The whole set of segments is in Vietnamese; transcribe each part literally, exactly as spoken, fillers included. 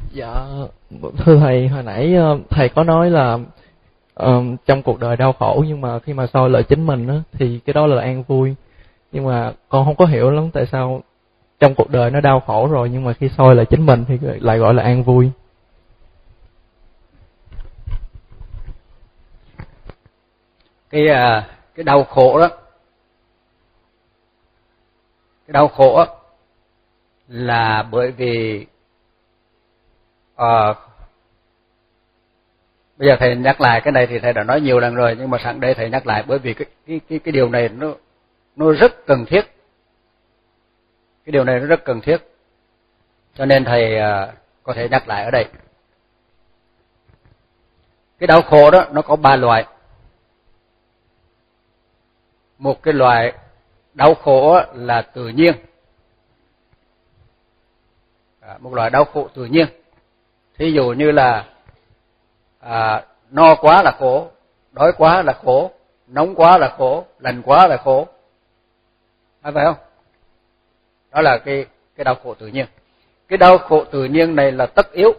Dạ, thưa thầy, hồi nãy thầy có nói là um, trong cuộc đời đau khổ, nhưng mà khi mà soi lại chính mình á, thì cái đó là an vui. Nhưng mà con không có hiểu lắm tại sao trong cuộc đời nó đau khổ rồi, nhưng mà khi soi lại chính mình thì lại gọi là an vui. Cái cái đau khổ đó, cái đau khổ đó là bởi vì à, bây giờ thầy nhắc lại cái này thì thầy đã nói nhiều lần rồi, nhưng mà sẵn đây thầy nhắc lại bởi vì cái cái cái, cái điều này nó nó rất cần thiết. Cái điều này nó rất cần thiết. Cho nên thầy à, có thể nhắc lại ở đây. Cái đau khổ đó nó có ba loại. Một cái loại đau khổ là tự nhiên. À, một loại đau khổ tự nhiên. Thí dụ như là à, no quá là khổ, đói quá là khổ, nóng quá là khổ, lạnh quá là khổ. Phải phải không? Đó là cái cái đau khổ tự nhiên. Cái đau khổ tự nhiên này là tất yếu.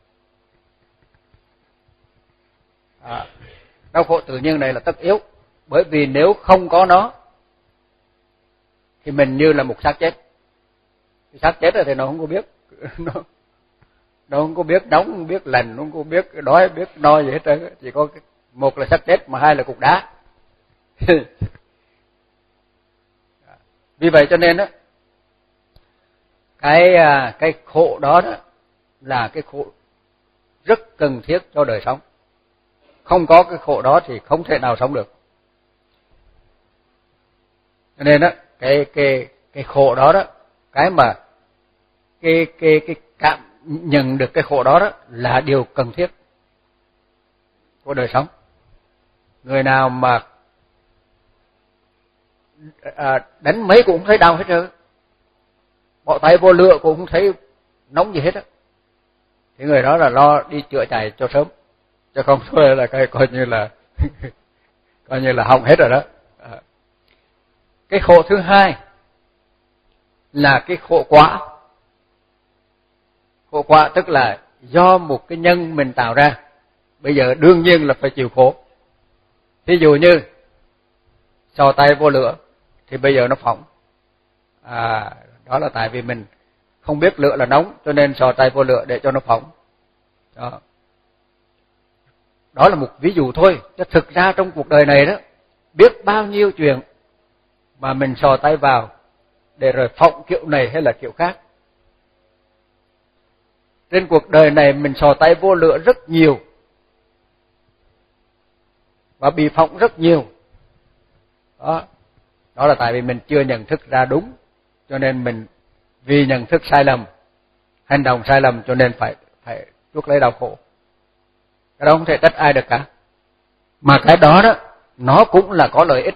À, đau khổ tự nhiên này là tất yếu, bởi vì nếu không có nó thì mình như là một xác chết. Cái xác chết rồi thì nó không có biết nó, nó không có biết nóng, không biết lạnh, nó không có biết đói, biết no gì hết trơn. Chỉ có một là xác chết, mà hai là cục đá. Vì vậy cho nên đó, cái cái khổ đó, đó là cái khổ rất cần thiết cho đời sống. Không có cái khổ đó thì không thể nào sống được. Cho nên đó, cái cái cái khổ đó đó, cái mà cái cái cái cảm nhận được cái khổ đó đó là điều cần thiết của đời sống. Người nào mà à, đánh mấy cũng không thấy đau hết trơn, bỏ tay vô lửa cũng không thấy nóng gì hết á, thì người đó là lo đi chữa chạy cho sớm, chứ không thôi là coi coi như là coi như là hỏng hết rồi đó. À. Cái khổ thứ hai là cái khổ quả. Khổ quả tức là do một cái nhân mình tạo ra, bây giờ đương nhiên là phải chịu khổ. Ví dụ như sò tay vô lửa thì bây giờ nó phỏng. À, đó là tại vì mình không biết lửa là nóng, cho nên sò tay vô lửa để cho nó phỏng. Đó. Đó là một ví dụ thôi, chứ thực ra trong cuộc đời này đó, biết bao nhiêu chuyện mà mình sò tay vào để rồi phỏng kiểu này hay là kiểu khác. Trên cuộc đời này mình sò tay vô lửa rất nhiều và bị phỏng rất nhiều. Đó. Đó là tại vì mình chưa nhận thức ra đúng, cho nên mình vì nhận thức sai lầm, hành động sai lầm, cho nên phải phải chuốc lấy đau khổ. Cái đó không thể trách ai được cả. Mà cái đó đó, nó cũng là có lợi ích.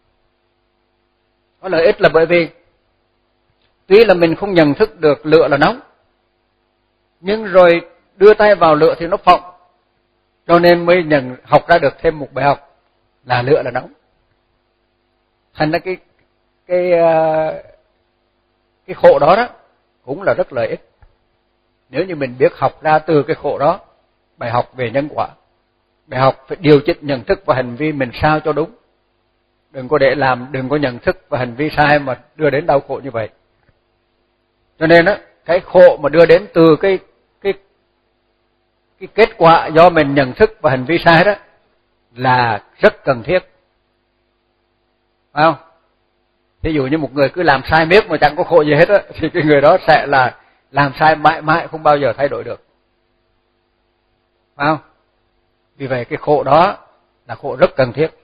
Có lợi ích là bởi vì tuy là mình không nhận thức được lửa là nóng, nhưng rồi đưa tay vào lửa thì nó phỏng, cho nên mới nhận học ra được thêm một bài học là lửa là nóng. Thành ra cái cái cái khổ đó đó cũng là rất lợi ích. Nếu như mình biết học ra từ cái khổ đó bài học về nhân quả, bài học phải điều chỉnh nhận thức và hành vi mình sao cho đúng. Đừng có để làm, đừng có nhận thức và hành vi sai mà đưa đến đau khổ như vậy. Cho nên á, cái khổ mà đưa đến từ cái cái cái kết quả do mình nhận thức và hành vi sai đó là rất cần thiết. Phải không? Ví dụ như một người cứ làm sai miết mà chẳng có khổ gì hết á, thì cái người đó sẽ là làm sai mãi mãi không bao giờ thay đổi được. Phải không? Vì vậy cái khổ đó là khổ rất cần thiết.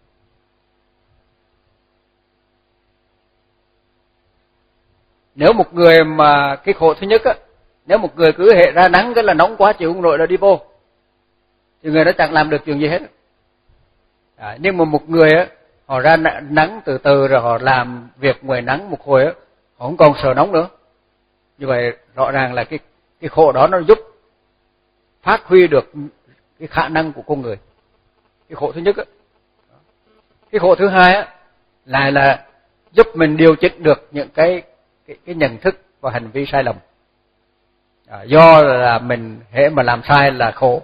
Nếu một người mà cái khổ thứ nhất á, nếu một người cứ hệ ra nắng cái là nóng quá chịu không nổi là đi vô, thì người đó chẳng làm được chuyện gì hết. À, nhưng mà một người á, họ ra nắng từ từ rồi họ làm việc ngoài nắng một hồi á, họ không còn sợ nóng nữa. Như vậy rõ ràng là cái cái khổ đó nó giúp phát huy được cái khả năng của con người. Cái khổ thứ nhất á. Cái khổ thứ hai á lại là giúp mình điều chỉnh được những cái cái cái nhận thức và hành vi sai lầm. À, do là mình hễ mà làm sai là khổ.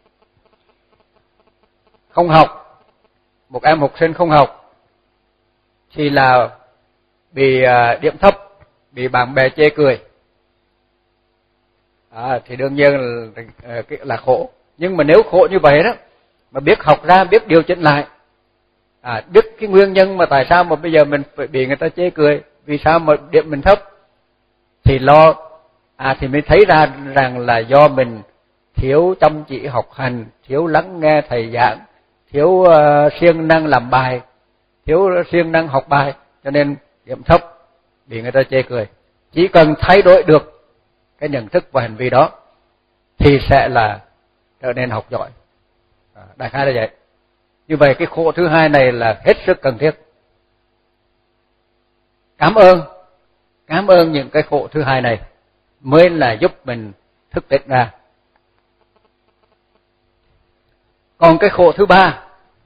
Không học, một em học sinh không học thì là bị uh, điểm thấp, bị bạn bè chê cười. À, thì đương nhiên là, là khổ. Nhưng mà nếu khổ như vậy đó, mà biết học ra, biết điều chỉnh lại, à, biết cái nguyên nhân mà tại sao mà bây giờ mình phải bị người ta chê cười, vì sao mà điểm mình thấp, thì lo, à thì mới thấy ra rằng là do mình thiếu chăm chỉ học hành, thiếu lắng nghe thầy giảng, thiếu uh, siêng năng làm bài, thiếu siêng năng học bài, cho nên điểm thấp, bị người ta chê cười. Chỉ cần thay đổi được cái nhận thức và hành vi đó thì sẽ là trở nên học giỏi. À, đại khái là vậy. Như vậy cái khổ thứ hai này là hết sức cần thiết. Cảm ơn, cảm ơn những cái khổ thứ hai này mới là giúp mình thức tỉnh ra. Còn cái khổ thứ ba,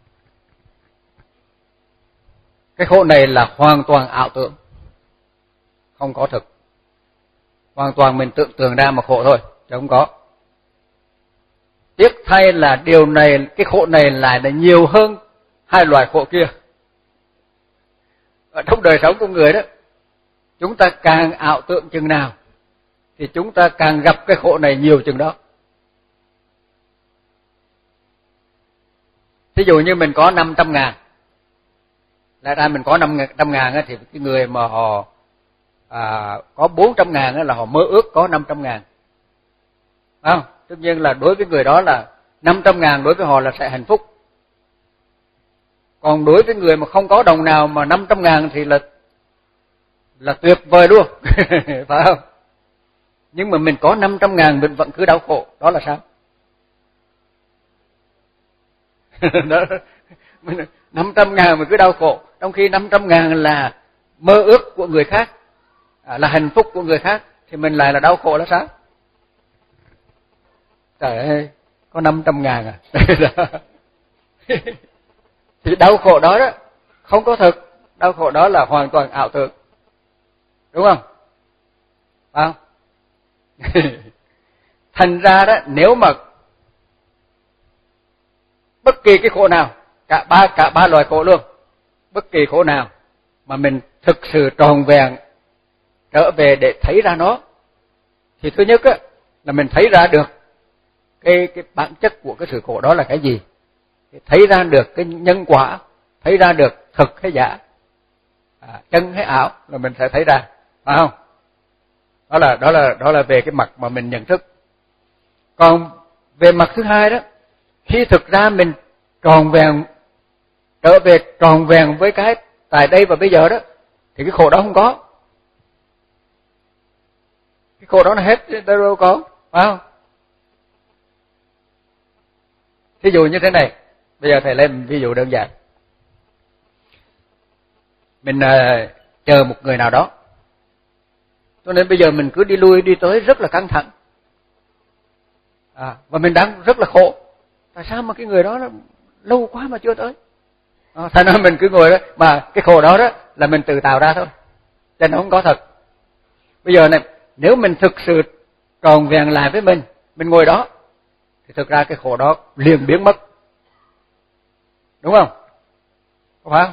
cái khổ này là hoàn toàn ảo tưởng, không có thực. Hoàn toàn mình tưởng tượng ra mà khổ thôi, chứ không có. Tiếc thay là điều này, cái khổ này lại là nhiều hơn hai loại khổ kia. Ở trong đời sống của người đó, chúng ta càng ảo tưởng chừng nào thì chúng ta càng gặp cái khổ này nhiều chừng đó. Ví dụ như mình có năm trăm ngàn, lại ra mình có năm trăm ngàn thì cái người mà họ à, có bốn trăm ngàn là họ mơ ước có năm trăm ngàn. Không? Tất nhiên là đối với người đó là năm trăm ngàn đối với họ là sẽ hạnh phúc. Còn đối với người mà không có đồng nào mà năm trăm ngàn thì là là tuyệt vời luôn. Phải không? Nhưng mà mình có năm trăm ngàn mình vẫn cứ đau khổ, đó là sao? Đó, năm trăm ngàn mà cứ đau khổ, trong khi năm trăm ngàn là mơ ước của người khác, là hạnh phúc của người khác, thì mình lại là đau khổ là sao? Trời ơi, có năm trăm ngàn à? Thì đau khổ đó đó, không có thực, đau khổ đó là hoàn toàn ảo tưởng. Đúng không? Phải không? Thành ra đó, nếu mà bất kỳ cái khổ nào, cả ba cả ba loại khổ luôn, bất kỳ khổ nào mà mình thực sự tròn vẹn trở về để thấy ra nó, thì thứ nhất á, là mình thấy ra được cái cái bản chất của cái sự khổ đó là cái gì, thấy ra được cái nhân quả, thấy ra được thực hay giả, à, chân hay ảo là mình sẽ thấy ra, phải không? Đó là đó là đó là về cái mặt mà mình nhận thức. Còn về mặt thứ hai đó, khi thực ra mình tròn vẹn trở về tròn vẹn với cái tại đây và bây giờ đó, thì cái khổ đó không có. Cái khổ đó nó hết, đâu có, phải không? Ví dụ như thế này, bây giờ thầy lên ví dụ đơn giản. Mình uh, chờ một người nào đó, cho nên bây giờ mình cứ đi lui đi tới rất là căng thẳng, à, và mình đang rất là khổ. Tại sao mà cái người đó nó lâu quá mà chưa tới? À, thành ra mình cứ ngồi đó, mà cái khổ đó đó là mình tự tạo ra thôi, cho nên nó không có thật. Bây giờ này, nếu mình thực sự tròn vẹn lại với mình, mình ngồi đó, thì thực ra cái khổ đó liền biến mất. Đúng không? Không phải không?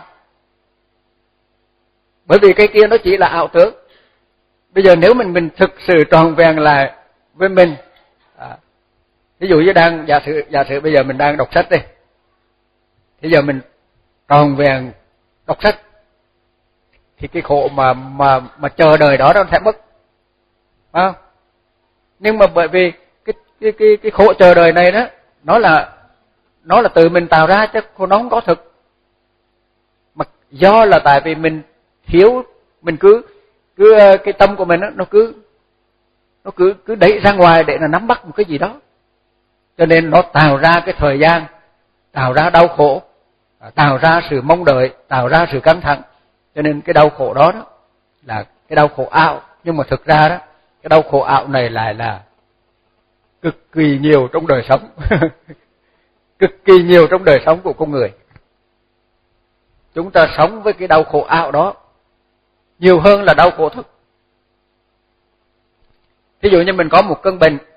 Bởi vì cái kia nó chỉ là ảo tưởng. Bây giờ nếu mình mình thực sự tròn vẹn lại với mình, à, ví dụ như đang giả sử giả sử bây giờ mình đang đọc sách đi, bây giờ mình tròn vẹn đọc sách, thì cái khổ mà mà mà chờ đợi đó nó sẽ mất, phải không? Nhưng mà bởi vì cái cái cái cái khổ chờ đợi này đó, nó là nó là từ mình tạo ra chứ nó không có thực. Mà do là tại vì mình thiếu, mình cứ cứ cái tâm của mình đó, nó cứ nó cứ cứ đẩy ra ngoài để nó nắm bắt một cái gì đó, cho nên nó tạo ra cái thời gian, tạo ra đau khổ, tạo ra sự mong đợi, tạo ra sự căng thẳng. Cho nên cái đau khổ đó, đó là cái đau khổ ảo, nhưng mà thực ra đó, cái đau khổ ảo này lại là cực kỳ nhiều trong đời sống. Cực kỳ nhiều trong đời sống của con người. Chúng ta sống với cái đau khổ ảo đó nhiều hơn là đau khổ thực. Ví dụ như mình có một cơn bệnh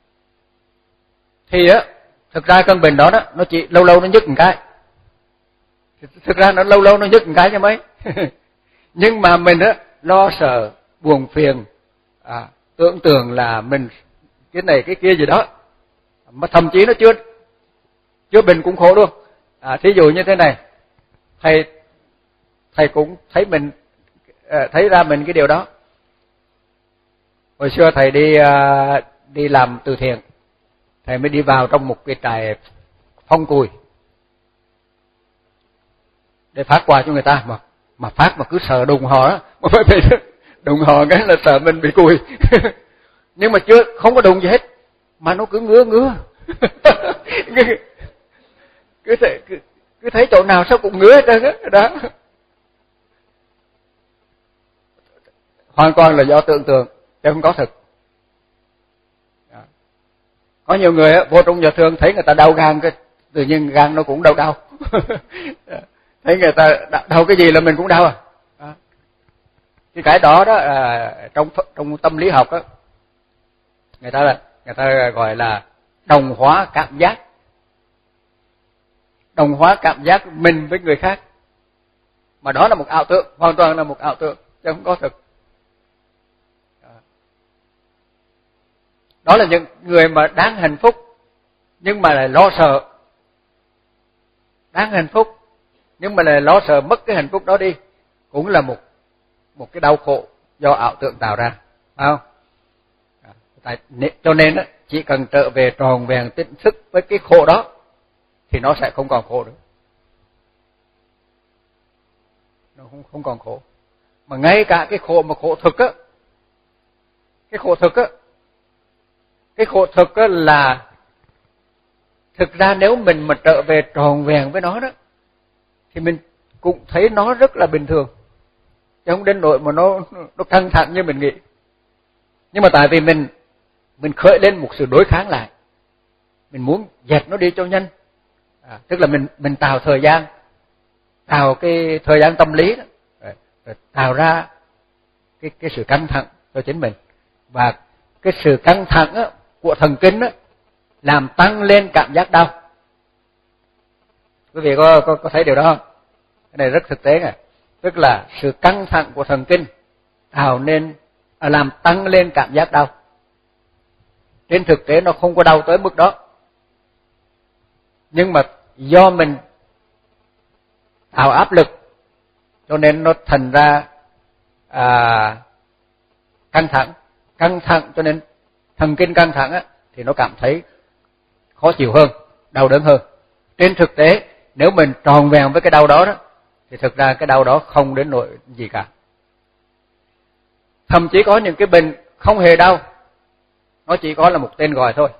thì á, thực ra cơn bệnh đó đó nó chỉ lâu lâu nó nhức một cái, thực ra nó lâu lâu nó nhức một cái cho mấy. Nhưng mà mình á lo sợ, buồn phiền, à, tưởng tượng là mình cái này cái kia gì đó, mà thậm chí nó chưa chưa bệnh cũng khổ luôn. À, thí dụ như thế này, thầy thầy cũng thấy mình thấy ra mình cái điều đó. Hồi xưa thầy đi đi làm từ thiện, thầy mới đi vào trong một cái trại phong cùi để phát quà cho người ta, mà mà phát mà cứ sợ đụng họ đó, mà phải bị đụng họ cái là sợ mình bị cùi. Nhưng mà chưa không có đụng gì hết, mà nó cứ ngứa ngứa. cứ thấy cứ, cứ thấy chỗ nào sao cũng ngứa hết trơn á đó. Hoàn toàn là do tưởng tượng chứ không có thực. Có nhiều người á, vô trong nhà thương thấy người ta đau gan, cái tự nhiên gan nó cũng đau đau. Thấy người ta đau cái gì là mình cũng đau à. À. Cái cái đó đó à, trong trong tâm lý học á, người ta là người ta gọi là đồng hóa cảm giác. Đồng hóa cảm giác mình với người khác. Mà đó là một ảo tưởng, hoàn toàn là một ảo tưởng chứ không có thực. Đó là những người mà đáng hạnh phúc nhưng mà lại lo sợ. Đáng hạnh phúc nhưng mà lại lo sợ mất cái hạnh phúc đó đi, cũng là một một cái đau khổ do ảo tưởng tạo ra, phải không? Tại, cho nên đó, chỉ cần trở về tròn vẹn tỉnh thức với cái khổ đó thì nó sẽ không còn khổ nữa. Nó không không còn khổ. Mà ngay cả cái khổ mà khổ thực á, cái khổ thực á, cái khổ thực á là thực ra nếu mình mà trở về tròn vẹn với nó đó thì mình cũng thấy nó rất là bình thường, chứ không đến nỗi mà nó nó căng thẳng như mình nghĩ. Nhưng mà tại vì mình mình khởi lên một sự đối kháng lại, mình muốn dẹp nó đi cho nhanh, à, tức là mình mình tạo thời gian, tạo cái thời gian tâm lý đó, rồi, rồi tạo ra cái cái sự căng thẳng cho chính mình, và cái sự căng thẳng á, của thần kinh á, làm tăng lên cảm giác đau. Quý vị có có, có thấy điều đó không? Cái này rất thực tế này, tức là sự căng thẳng của thần kinh tạo nên à, làm tăng lên cảm giác đau. Trên thực tế nó không có đau tới mức đó, nhưng mà do mình tạo áp lực cho nên nó thành ra à, căng thẳng, căng thẳng cho nên thần kinh căng thẳng á, thì nó cảm thấy khó chịu hơn, đau đớn hơn. Trên thực tế nếu mình tròn vẹn với cái đau đó đó thì thực ra cái đau đó không đến nỗi gì cả. Thậm chí có những cái bệnh không hề đau, nó chỉ có là một tên gọi thôi.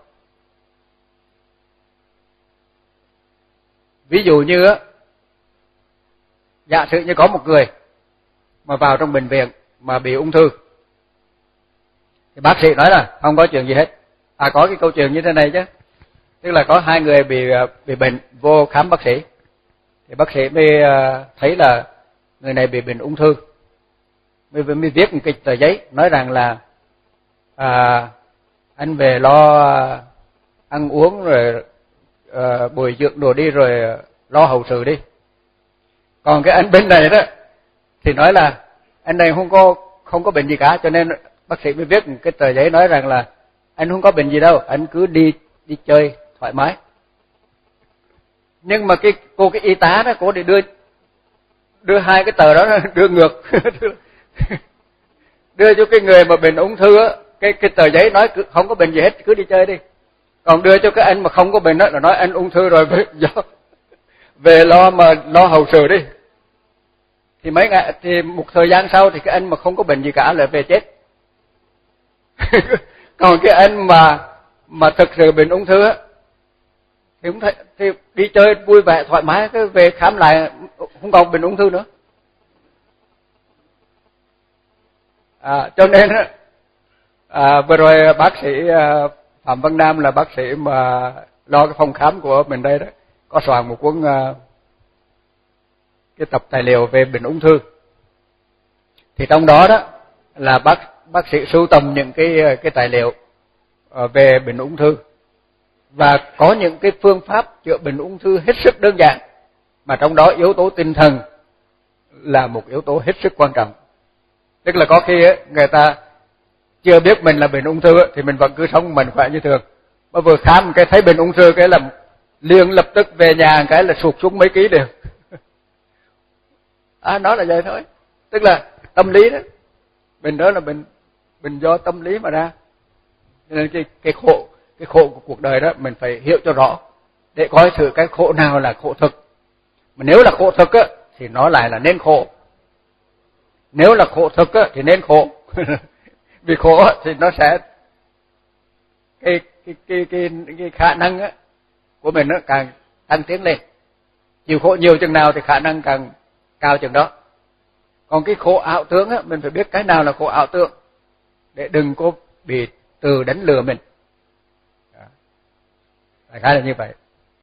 Ví dụ như á, giả sử như có một người mà vào trong bệnh viện mà bị ung thư, thì bác sĩ nói là không có chuyện gì hết. À, có cái câu chuyện như thế này chứ, tức là có hai người bị bị bệnh vô khám bác sĩ, thì bác sĩ mới thấy là người này bị bệnh ung thư, mới mới viết một cái tờ giấy nói rằng là à, anh về lo ăn uống rồi à, bồi dưỡng đồ đi rồi lo hậu sự đi. Còn cái anh bên này đó thì nói là anh này không có không có bệnh gì cả, cho nên bác sĩ mới viết một cái tờ giấy nói rằng là anh không có bệnh gì đâu, anh cứ đi đi chơi thoải mái. Nhưng mà cái cô cái y tá đó, cô đi đưa đưa hai cái tờ đó đưa ngược đưa cho cái người mà bệnh ung thư á, cái cái tờ giấy nói cứ, không có bệnh gì hết, cứ đi chơi đi. Còn đưa cho cái anh mà không có bệnh đó là nói anh ung thư rồi, về, về lo mà lo hậu sự đi. Thì mấy ngày thì một thời gian sau thì cái anh mà không có bệnh gì cả lại về chết. Còn cái anh mà mà thực sự bệnh ung thư á thì cũng thấy, thì đi chơi vui vẻ thoải mái, cái về khám lại không còn bệnh ung thư nữa. À, cho nên à, vừa rồi bác sĩ à, Phạm Văn Nam là bác sĩ mà lo cái phòng khám của mình đây đó, có soạn một cuốn à, cái tập tài liệu về bệnh ung thư. Thì trong đó đó là bác bác sĩ sưu tầm những cái cái tài liệu về bệnh ung thư, và có những cái phương pháp chữa bệnh ung thư hết sức đơn giản, mà trong đó yếu tố tinh thần là một yếu tố hết sức quan trọng. Tức là có khi ấy, người ta chưa biết mình là bệnh ung thư thì mình vẫn cứ sống mạnh khỏe như thường, mà vừa khám cái thấy bệnh ung thư cái là liền lập tức về nhà cái là sụt xuống mấy ký đều. À, nó là vậy thôi, tức là tâm lý đó, bệnh đó là bệnh bệnh do tâm lý mà ra. Nên cái cái khổ cái khổ của cuộc đời đó mình phải hiểu cho rõ để coi thử cái khổ nào là khổ thực. Mà nếu là khổ thực á thì nó lại là nên khổ. Nếu là khổ thực á thì nên khổ. Vì khổ á, thì nó sẽ cái cái cái cái, cái khả năng á của mình nó càng tăng tiến lên. Chịu khổ nhiều chừng nào thì khả năng càng cao chừng đó. Còn cái khổ ảo tưởng á, mình phải biết cái nào là khổ ảo tưởng để đừng có bị từ đánh lừa mình. Đại khái là như vậy.